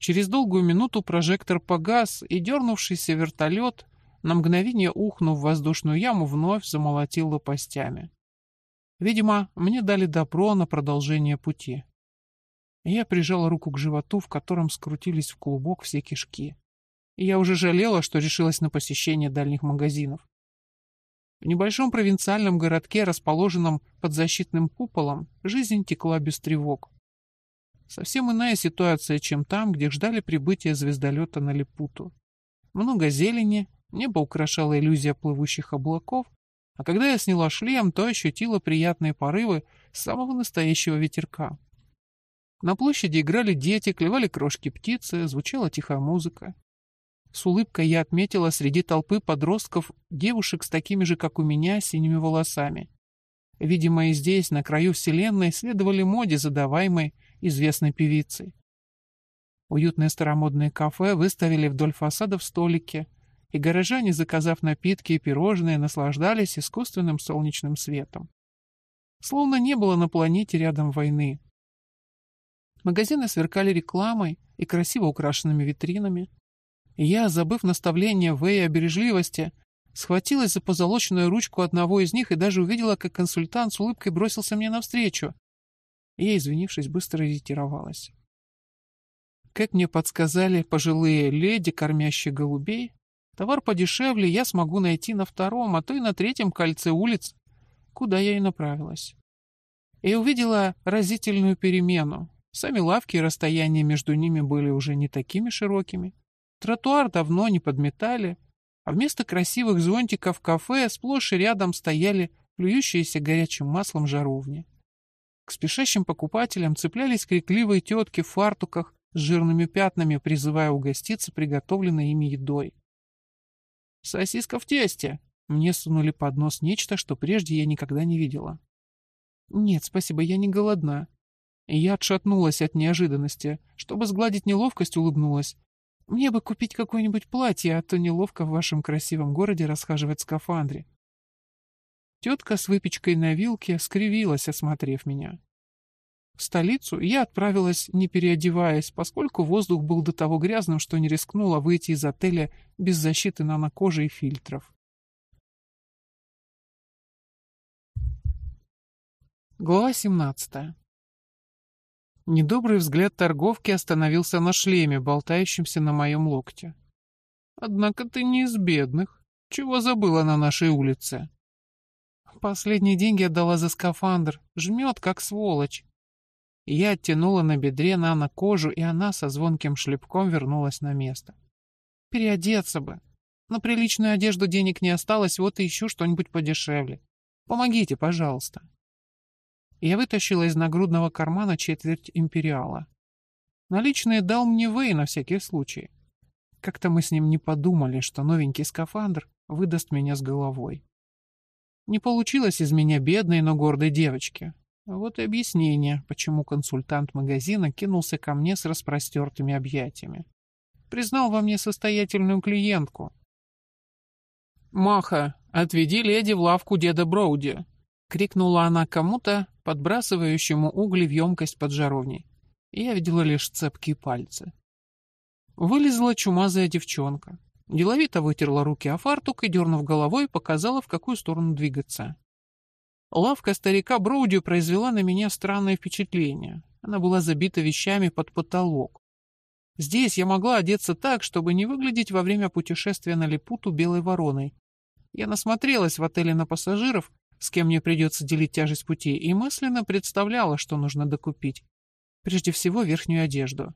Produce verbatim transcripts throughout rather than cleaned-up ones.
Через долгую минуту прожектор погас, и дернувшийся вертолет, на мгновение ухнув в воздушную яму, вновь замолотил лопастями. Видимо, мне дали добро на продолжение пути. Я прижала руку к животу, в котором скрутились в клубок все кишки. И я уже жалела, что решилась на посещение дальних магазинов. В небольшом провинциальном городке, расположенном под защитным куполом, жизнь текла без тревог. Совсем иная ситуация, чем там, где ждали прибытия звездолета на Лилипуту. Много зелени, небо украшала иллюзия плывущих облаков, а когда я сняла шлем, то ощутила приятные порывы самого настоящего ветерка. На площади играли дети, клевали крошки птицы, звучала тихая музыка. С улыбкой я отметила среди толпы подростков девушек с такими же, как у меня, синими волосами. Видимо, и здесь, на краю вселенной, следовали моде, задаваемой известной певицей. Уютное старомодное кафе выставили вдоль фасадов столики, и горожане, заказав напитки и пирожные, наслаждались искусственным солнечным светом. Словно не было на планете рядом войны. Магазины сверкали рекламой и красиво украшенными витринами. И я, забыв наставление Вэя о бережливости, схватилась за позолоченную ручку одного из них и даже увидела, как консультант с улыбкой бросился мне навстречу. Я, извинившись, быстро ретировалась. Как мне подсказали пожилые леди, кормящие голубей, товар подешевле я смогу найти на втором, а то и на третьем кольце улиц, куда я и направилась. И увидела разительную перемену. Сами лавки и расстояния между ними были уже не такими широкими. Тротуар давно не подметали, а вместо красивых зонтиков в кафе сплошь и рядом стояли плюющиеся горячим маслом жаровни. К спешащим покупателям цеплялись крикливые тетки в фартуках с жирными пятнами, призывая угоститься приготовленной ими едой. «Сосиска в тесте!» Мне сунули под нос нечто, что прежде я никогда не видела. «Нет, спасибо, я не голодна». И я отшатнулась от неожиданности. Чтобы сгладить неловкость, улыбнулась. «Мне бы купить какое-нибудь платье, а то неловко в вашем красивом городе расхаживать в скафандре». Тетка с выпечкой на вилке скривилась, осмотрев меня. В столицу я отправилась, не переодеваясь, поскольку воздух был до того грязным, что не рискнула выйти из отеля без защиты нанокожи и фильтров. Глава семнадцатая. Недобрый взгляд торговки остановился на шлеме, болтающемся на моем локте. «Однако ты не из бедных. Чего забыла на нашей улице?» «Последние деньги отдала за скафандр. Жмет, как сволочь». Я оттянула на бедре нано-кожу, и она со звонким шлепком вернулась на место. «Переодеться бы. На приличную одежду денег не осталось, вот и ищу что-нибудь подешевле. Помогите, пожалуйста». Я вытащила из нагрудного кармана четверть империала. Наличные дал мне Вэй на всякий случай. Как-то мы с ним не подумали, что новенький скафандр выдаст меня с головой. Не получилось из меня бедной, но гордой девочки. Вот и объяснение, почему консультант магазина кинулся ко мне с распростертыми объятиями. Признал во мне состоятельную клиентку. «Маха, отведи леди в лавку деда Броуди!» — крикнула она кому-то, подбрасывающему угли в емкость под жаровней. И я видела лишь цепкие пальцы. Вылезла чумазая девчонка. Деловито вытерла руки о фартук и, дернув головой, показала, в какую сторону двигаться. Лавка старика Броуди произвела на меня странное впечатление. Она была забита вещами под потолок. Здесь я могла одеться так, чтобы не выглядеть во время путешествия на Лилипуту белой вороной. Я насмотрелась в отеле на пассажиров, с кем мне придется делить тяжесть пути, и мысленно представляла, что нужно докупить. Прежде всего, верхнюю одежду.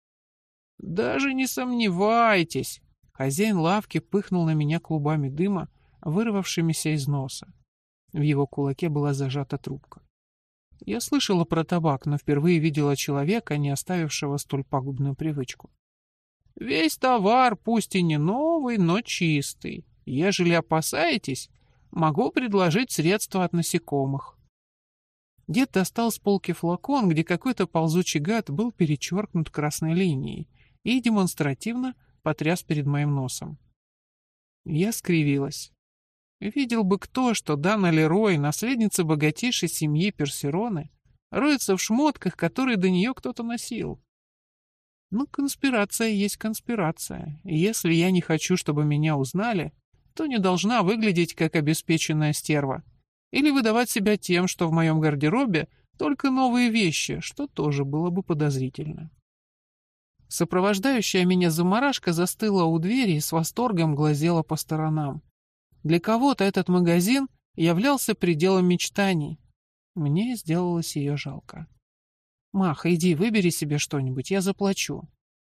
«Даже не сомневайтесь!» Хозяин лавки пыхнул на меня клубами дыма, вырвавшимися из носа. В его кулаке была зажата трубка. Я слышала про табак, но впервые видела человека, не оставившего столь пагубную привычку. «Весь товар, пусть и не новый, но чистый. Ежели опасаетесь, могу предложить средства от насекомых». Дед достал с полки флакон, где какой-то ползучий гад был перечеркнут красной линией, и демонстративно потряс перед моим носом. Я скривилась. Видел бы кто, что Дана Лерой, наследница богатейшей семьи Персероны, роется в шмотках, которые до нее кто-то носил. Ну, конспирация есть конспирация. И если я не хочу, чтобы меня узнали, то не должна выглядеть как обеспеченная стерва. Или выдавать себя тем, что в моем гардеробе только новые вещи, что тоже было бы подозрительно. Сопровождающая меня заморашка застыла у двери и с восторгом глазела по сторонам. Для кого-то этот магазин являлся пределом мечтаний. Мне сделалось ее жалко. «Маха, иди, выбери себе что-нибудь, я заплачу».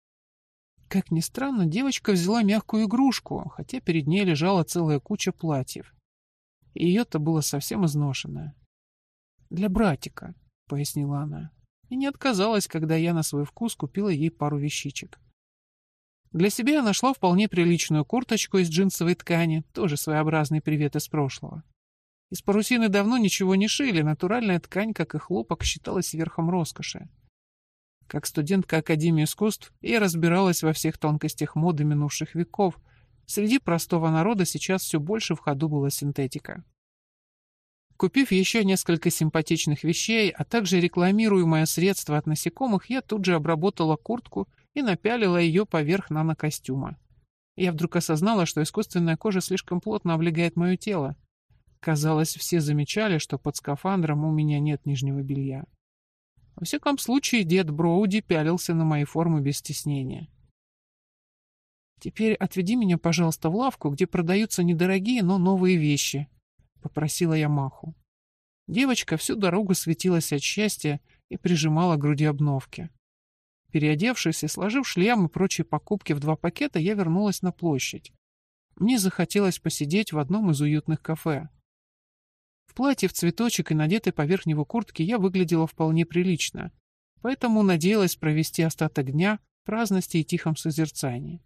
Как ни странно, девочка взяла мягкую игрушку, хотя перед ней лежала целая куча платьев. И ее-то было совсем изношенное. «Для братика», — пояснила она, и не отказалась, когда я на свой вкус купила ей пару вещичек. Для себя я нашла вполне приличную курточку из джинсовой ткани, тоже своеобразный привет из прошлого. Из парусины давно ничего не шили, натуральная ткань, как и хлопок, считалась верхом роскоши. Как студентка Академии искусств, я разбиралась во всех тонкостях моды минувших веков. Среди простого народа сейчас все больше в ходу была синтетика. Купив еще несколько симпатичных вещей, а также рекламируемое средство от насекомых, я тут же обработала куртку и напялила ее поверх нанокостюма. Я вдруг осознала, что искусственная кожа слишком плотно облегает мое тело. Казалось, все замечали, что под скафандром у меня нет нижнего белья. Во всяком случае, дед Броуди пялился на мои формы без стеснения. «Теперь отведи меня, пожалуйста, в лавку, где продаются недорогие, но новые вещи», — попросила я Маху. Девочка всю дорогу светилась от счастья и прижимала к груди обновки. Переодевшись и сложив шлем и прочие покупки в два пакета, я вернулась на площадь. Мне захотелось посидеть в одном из уютных кафе. В платье в цветочек и надетой поверх него куртки я выглядела вполне прилично, поэтому надеялась провести остаток дня в праздности и тихом созерцании.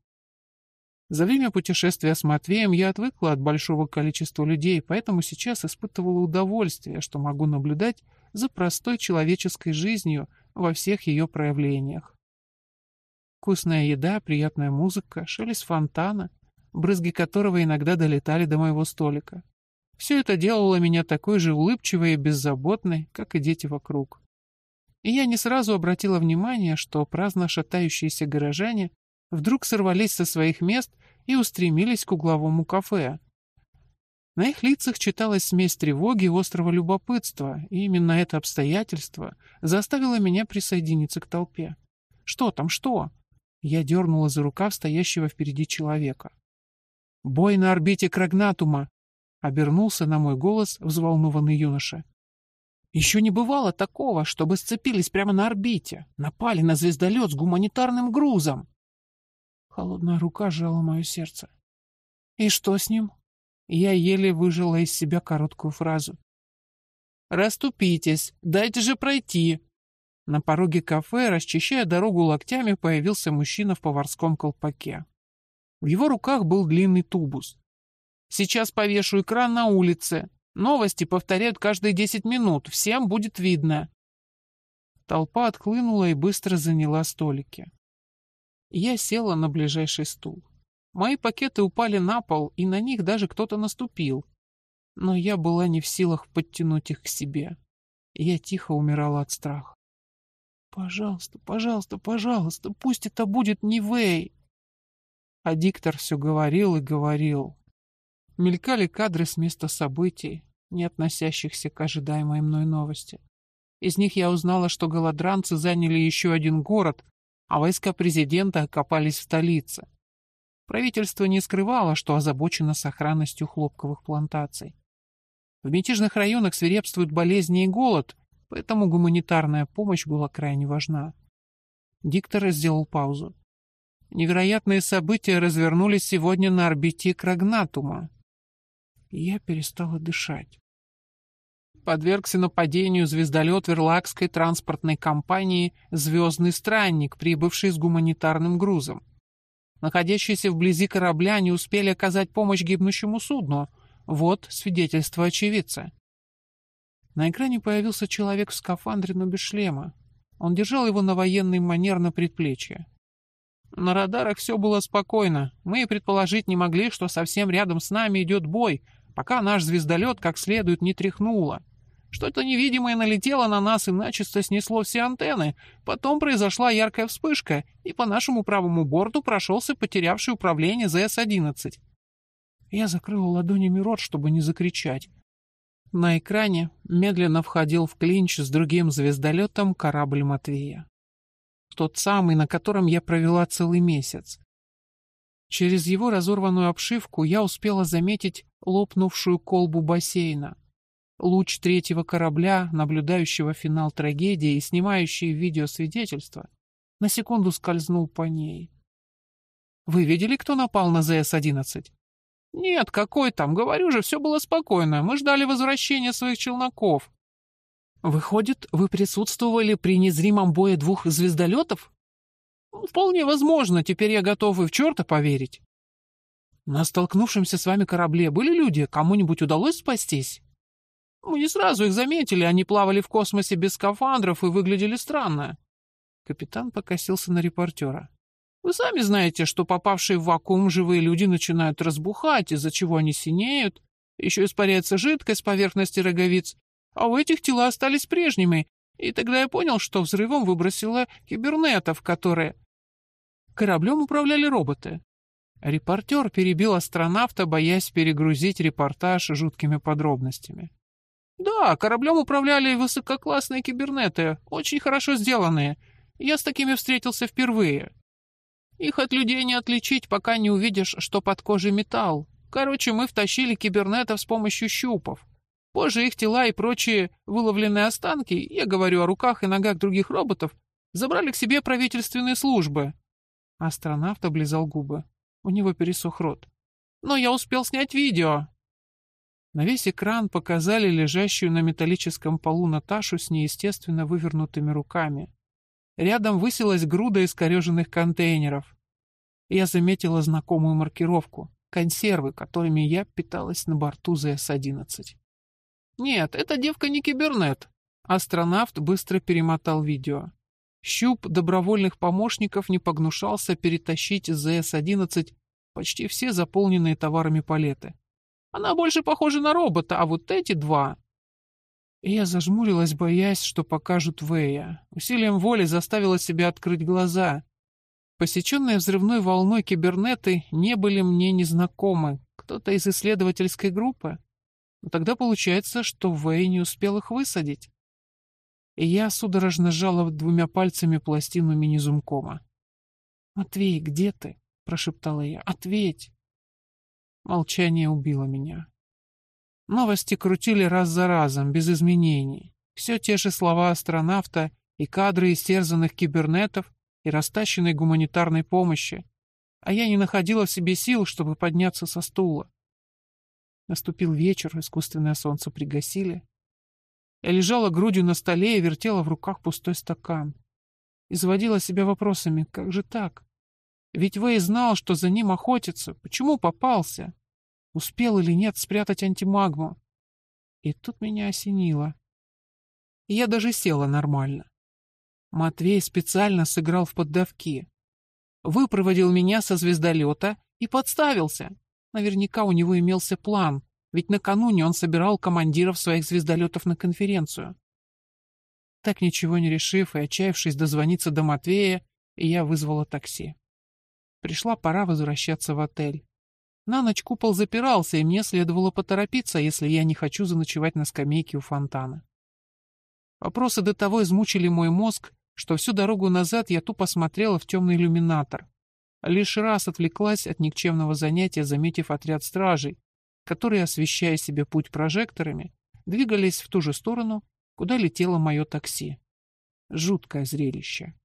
За время путешествия с Матвеем я отвыкла от большого количества людей, поэтому сейчас испытывала удовольствие, что могу наблюдать за простой человеческой жизнью во всех ее проявлениях. Вкусная еда, приятная музыка, шелест фонтана, брызги которого иногда долетали до моего столика. Все это делало меня такой же улыбчивой и беззаботной, как и дети вокруг. И я не сразу обратила внимание, что праздно шатающиеся горожане вдруг сорвались со своих мест и устремились к угловому кафе. На их лицах читалась смесь тревоги и острого любопытства, и именно это обстоятельство заставило меня присоединиться к толпе. «Что там, что?» Я дернула за рукав стоящего впереди человека. «Бой на орбите Крагнатума!» — обернулся на мой голос взволнованный юноша. «Еще не бывало такого, чтобы сцепились прямо на орбите, напали на звездолет с гуманитарным грузом!» Холодная рука сжала мое сердце. «И что с ним?» Я еле выжила из себя короткую фразу. «Расступитесь, дайте же пройти!» На пороге кафе, расчищая дорогу локтями, появился мужчина в поварском колпаке. В его руках был длинный тубус. «Сейчас повешу экран на улице. Новости повторяют каждые десять минут. Всем будет видно». Толпа отхлынула и быстро заняла столики. Я села на ближайший стул. Мои пакеты упали на пол, и на них даже кто-то наступил. Но я была не в силах подтянуть их к себе. Я тихо умирала от страха. «Пожалуйста, пожалуйста, пожалуйста, пусть это будет не Вэй!» А диктор все говорил и говорил. Мелькали кадры с места событий, не относящихся к ожидаемой мной новости. Из них я узнала, что голодранцы заняли еще один город, а войска президента окопались в столице. Правительство не скрывало, что озабочено сохранностью хлопковых плантаций. В мятежных районах свирепствуют болезни и голод, поэтому гуманитарная помощь была крайне важна. Диктор сделал паузу. Невероятные события развернулись сегодня на орбите Крагнатума. Я перестала дышать. Подвергся нападению звездолет Верлакской транспортной компании «Звездный странник», прибывший с гуманитарным грузом. Находящиеся вблизи корабля не успели оказать помощь гибнущему судну. Вот свидетельство очевидца. На экране появился человек в скафандре, но без шлема. Он держал его на военный манер на предплечье. На радарах все было спокойно. Мы и предположить не могли, что совсем рядом с нами идет бой, пока наш звездолет как следует не тряхнуло. Что-то невидимое налетело на нас и начисто снесло все антенны. Потом произошла яркая вспышка, и по нашему правому борту прошелся потерявший управление зэ эс одиннадцать. Я закрыла ладонями рот, чтобы не закричать. На экране медленно входил в клинч с другим звездолетом корабль Матвея. Тот самый, на котором я провела целый месяц. Через его разорванную обшивку я успела заметить лопнувшую колбу бассейна. Луч третьего корабля, наблюдающего финал трагедии и снимающий видеосвидетельство, на секунду скользнул по ней. «Вы видели, кто напал на зэ эс одиннадцать?» «Нет, какой там, говорю же, все было спокойно, мы ждали возвращения своих челноков». «Выходит, вы присутствовали при незримом бое двух звездолетов?» «Вполне возможно, теперь я готов и в черта поверить». «На столкнувшемся с вами корабле были люди, кому-нибудь удалось спастись?» «Мы не сразу их заметили, они плавали в космосе без скафандров и выглядели странно». Капитан покосился на репортера. «Вы сами знаете, что попавшие в вакуум живые люди начинают разбухать, из-за чего они синеют, еще испаряется жидкость с поверхности роговиц, а у этих тела остались прежними, и тогда я понял, что взрывом выбросило кибернетов, которые...» Кораблем управляли роботы. Репортер перебил астронавта, боясь перегрузить репортаж жуткими подробностями. «Да, кораблем управляли высококлассные кибернеты, очень хорошо сделанные. Я с такими встретился впервые. Их от людей не отличить, пока не увидишь, что под кожей металл. Короче, мы втащили кибернетов с помощью щупов. Позже их тела и прочие выловленные останки, я говорю о руках и ногах других роботов, забрали к себе правительственные службы». Астронавт облизал губы. У него пересох рот. «Но я успел снять видео». На весь экран показали лежащую на металлическом полу Наташу с неестественно вывернутыми руками. Рядом высилась груда искореженных контейнеров. Я заметила знакомую маркировку — консервы, которыми я питалась на борту зэ эс одиннадцать. «Нет, эта девка не кибернет». Астронавт быстро перемотал видео. Щуп добровольных помощников не погнушался перетащить из зэ эс одиннадцать почти все заполненные товарами палеты. Она больше похожа на робота, а вот эти два... И я зажмурилась, боясь, что покажут Вэя. Усилием воли заставила себя открыть глаза. Посеченные взрывной волной кибернеты не были мне незнакомы. Кто-то из исследовательской группы? Но тогда получается, что Вэй не успел их высадить. И я судорожно сжала двумя пальцами пластину мини-зумкома. «Матвей, где ты?» — прошептала я. «Ответь!» Молчание убило меня. Новости крутили раз за разом, без изменений. Все те же слова астронавта и кадры истерзанных кибернетов и растащенной гуманитарной помощи. А я не находила в себе сил, чтобы подняться со стула. Наступил вечер, искусственное солнце пригасили. Я лежала грудью на столе и вертела в руках пустой стакан. Изводила себя вопросами: как же так? Ведь Вэй знал, что за ним охотятся. Почему попался? Успел или нет спрятать антимагму? И тут меня осенило. И я даже села нормально. Матвей специально сыграл в поддавки. Выпроводил меня со звездолета и подставился. Наверняка у него имелся план, ведь накануне он собирал командиров своих звездолетов на конференцию. Так ничего не решив и отчаявшись дозвониться до Матвея, я вызвала такси. Пришла пора возвращаться в отель. На ночь купол запирался, и мне следовало поторопиться, если я не хочу заночевать на скамейке у фонтана. Вопросы до того измучили мой мозг, что всю дорогу назад я тупо смотрела в темный иллюминатор. Лишь раз отвлеклась от никчемного занятия, заметив отряд стражей, которые, освещая себе путь прожекторами, двигались в ту же сторону, куда летело мое такси. Жуткое зрелище.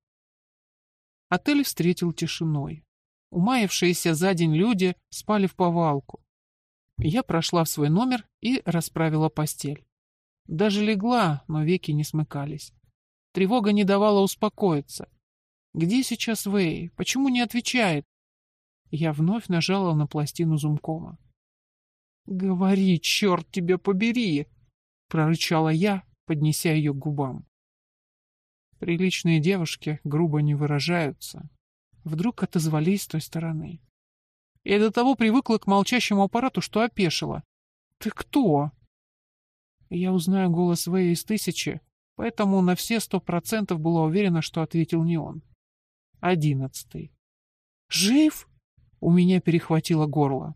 Отель встретил тишиной. Умаявшиеся за день люди спали вповалку. Я прошла в свой номер и расправила постель. Даже легла, но веки не смыкались. Тревога не давала успокоиться. Где сейчас Вэй? Почему не отвечает? Я вновь нажала на пластину зумкома. «Говори, черт тебя побери!» — прорычала я, поднеся ее к губам. Приличные девушки грубо не выражаются. Вдруг отозвались с той стороны. Я до того привыкла к молчащему аппарату, что опешила. «Ты кто?» Я узнаю голос Вэя из тысячи, поэтому на все сто процентов была уверена, что ответил не он. Одиннадцатый. «Жив?» У меня перехватило горло.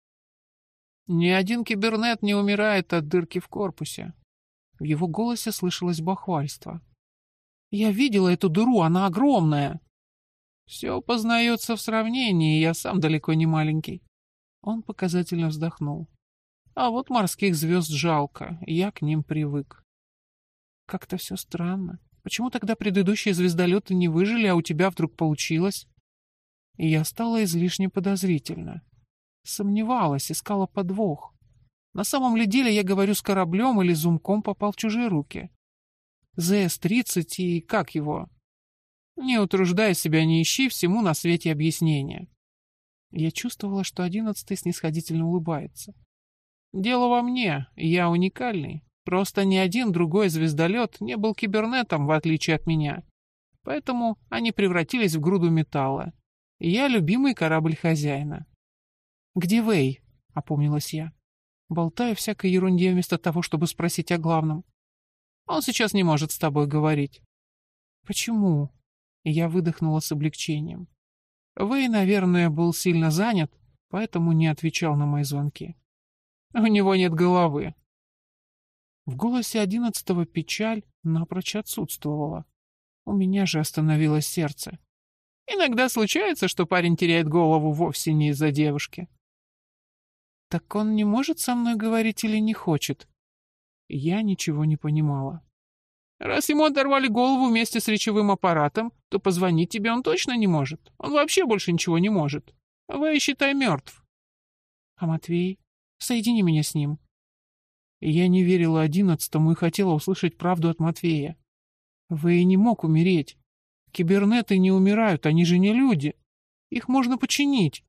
Ни один кибернет не умирает от дырки в корпусе. В его голосе слышалось бахвальство. «Я видела эту дыру, она огромная!» «Все познается в сравнении, я сам далеко не маленький». Он показательно вздохнул. «А вот морских звезд жалко, я к ним привык». «Как-то все странно. Почему тогда предыдущие звездолеты не выжили, а у тебя вдруг получилось?» И я стала излишне подозрительна. Сомневалась, искала подвох. На самом ли деле я говорю с кораблем или зумком попал в чужие руки? зэ эс тридцать и как его? Не утруждай себя, не ищи всему на свете объяснения. Я чувствовала, что одиннадцатый снисходительно улыбается. Дело во мне, я уникальный. Просто ни один другой звездолет не был кибернетом, в отличие от меня. Поэтому они превратились в груду металла. И я любимый корабль хозяина. «Где Вэй?» — опомнилась я. Болтаю всякой ерунде вместо того, чтобы спросить о главном. «Он сейчас не может с тобой говорить». «Почему?» Я выдохнула с облегчением. Вэй, наверное, был сильно занят, поэтому не отвечал на мои звонки. У него нет головы. В голосе одиннадцатого печаль напрочь отсутствовала. У меня же остановилось сердце. Иногда случается, что парень теряет голову вовсе не из-за девушки. Так он не может со мной говорить или не хочет? Я ничего не понимала. Раз ему оторвали голову вместе с речевым аппаратом, то позвонить тебе он точно не может. Он вообще больше ничего не может. Вэй, считай, мертв. А Матвей? Соедини меня с ним. Я не верила одиннадцатому и хотела услышать правду от Матвея. Вэй не мог умереть. Кибернеты не умирают, они же не люди. Их можно починить.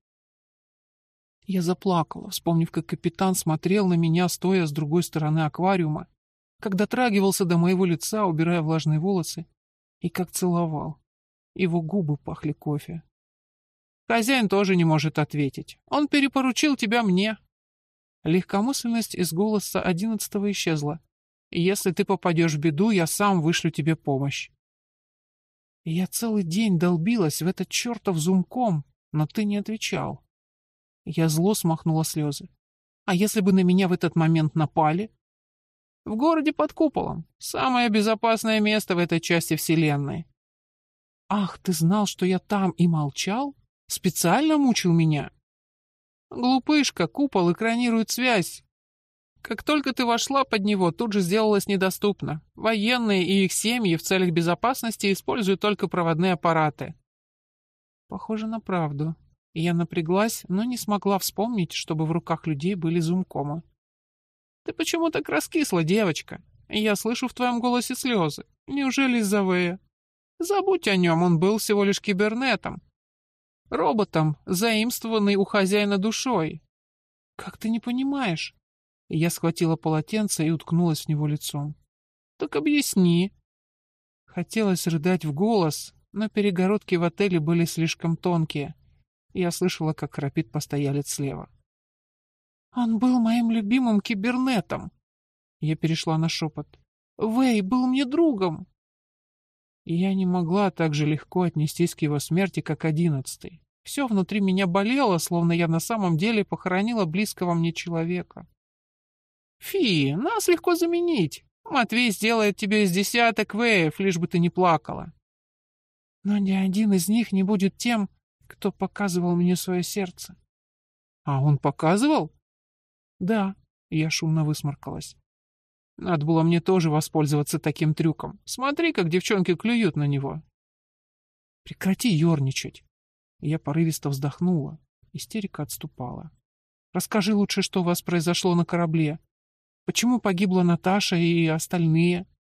Я заплакала, вспомнив, как капитан смотрел на меня, стоя с другой стороны аквариума, как дотрагивался до моего лица, убирая влажные волосы, и как целовал. Его губы пахли кофе. Хозяин тоже не может ответить. Он перепоручил тебя мне. Легкомысленность из голоса одиннадцатого исчезла. Если ты попадешь в беду, я сам вышлю тебе помощь. Я целый день долбилась в этот чертов зумком, но ты не отвечал. Я зло смахнула слезы. А если бы на меня в этот момент напали? В городе под куполом. Самое безопасное место в этой части вселенной. Ах, ты знал, что я там и молчал? Специально мучил меня? Глупышка, купол экранирует связь. Как только ты вошла под него, тут же сделалось недоступно. Военные и их семьи в целях безопасности используют только проводные аппараты. Похоже на правду. Я напряглась, но не смогла вспомнить, чтобы в руках людей были зумкомы. Ты почему так раскисла, девочка? Я слышу в твоем голосе слезы. Неужели из-за Вэя? Забудь о нем, он был всего лишь кибернетом. Роботом, заимствованный у хозяина душой. Как ты не понимаешь? Я схватила полотенце и уткнулась в него лицом. Так объясни. Хотелось рыдать в голос, но перегородки в отеле были слишком тонкие. Я слышала, как храпит постоялец слева. Он был моим любимым кибернетом. Я перешла на шепот. Вэй был мне другом. И я не могла так же легко отнестись к его смерти, как одиннадцатый. Все внутри меня болело, словно я на самом деле похоронила близкого мне человека. Фи, нас легко заменить. Матвей сделает тебе из десяток Вэев, лишь бы ты не плакала. Но ни один из них не будет тем, кто показывал мне свое сердце. А он показывал? Да, я шумно высморкалась. Надо было мне тоже воспользоваться таким трюком. Смотри, как девчонки клюют на него. Прекрати ерничать. Я порывисто вздохнула. Истерика отступала. Расскажи лучше, что у вас произошло на корабле. Почему погибла Наташа и остальные?